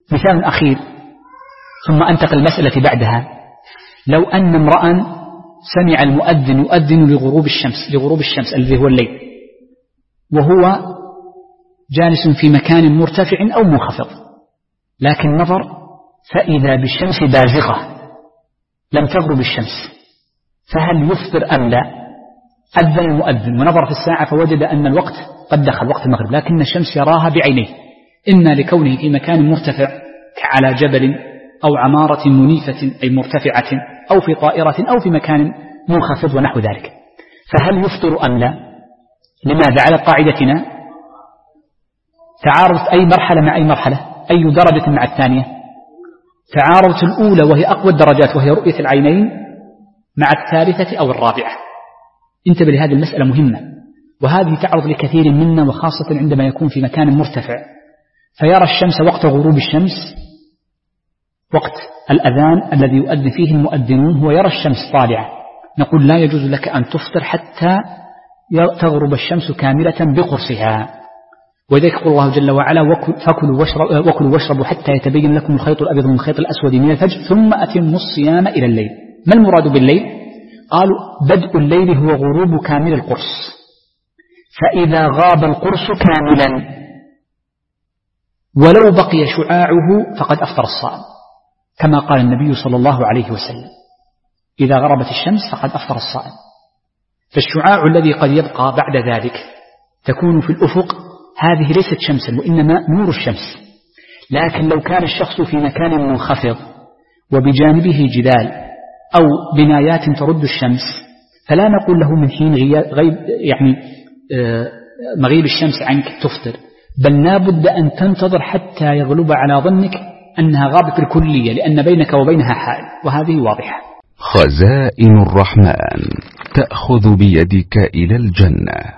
مثال أخير ثم أنتقل المسألة بعدها. لو أن امرأ سمع المؤذن يؤذن لغروب الشمس الذي هو الليل، وهو جالس في مكان مرتفع أو منخفض، لكن نظر فإذا بالشمس بازغة لم تغرب الشمس، فهل يفطر أم لا؟ أذن المؤذن ونظر في الساعة فوجد أن الوقت قد دخل وقت المغرب، لكن الشمس يراها بعينيه، إما لكونه في مكان مرتفع كعلى جبل أو عمارة منيفة أي مرتفعة، أو في طائرة، أو في مكان منخفض ونحو ذلك، فهل يفطر أم لا؟ لماذا؟ على قاعدتنا تعارضت أي مرحلة مع أي مرحلة، أي درجة مع الثانية، تعارضت الأولى وهي أقوى الدرجات وهي رؤية العينين مع الثالثة أو الرابعة. انتبه لهذه المسألة مهمة، وهذه تعرض لكثير منا وخاصة عندما يكون في مكان مرتفع فيرى الشمس وقت غروب الشمس، وقت الأذان الذي يؤذن فيه المؤذنون هو يرى الشمس طالعة، نقول لا يجوز لك أن تفطر حتى تغرب الشمس كاملة بقرصها. وذلك يقول الله جل وعلا وكلوا واشربوا حتى يتبين لكم الخيط الأبيض من الخيط الأسود من الفجر ثم أتموا الصيام إلى الليل. ما المراد بالليل؟ قالوا بدء الليل هو غروب كامل القرص، فإذا غاب القرص كاملا ولو بقي شعاعه فقد أفطر الصائم، كما قال النبي صلى الله عليه وسلم إذا غربت الشمس فقد أفطر الصائم. فالشعاع الذي قد يبقى بعد ذلك تكون في الأفق هذه ليست شمسا وإنما نور الشمس، لكن لو كان الشخص في مكان منخفض وبجانبه جبال أو بنايات ترد الشمس فلا نقول له من حين مغيب الشمس عنك تفطر، بل لا بد أن تنتظر حتى يغلب على ظنك أنها غابت الكلية، لأن بينك وبينها حائل، وهذه واضحة. خزائن الرحمن تأخذ بيدك إلى الجنة.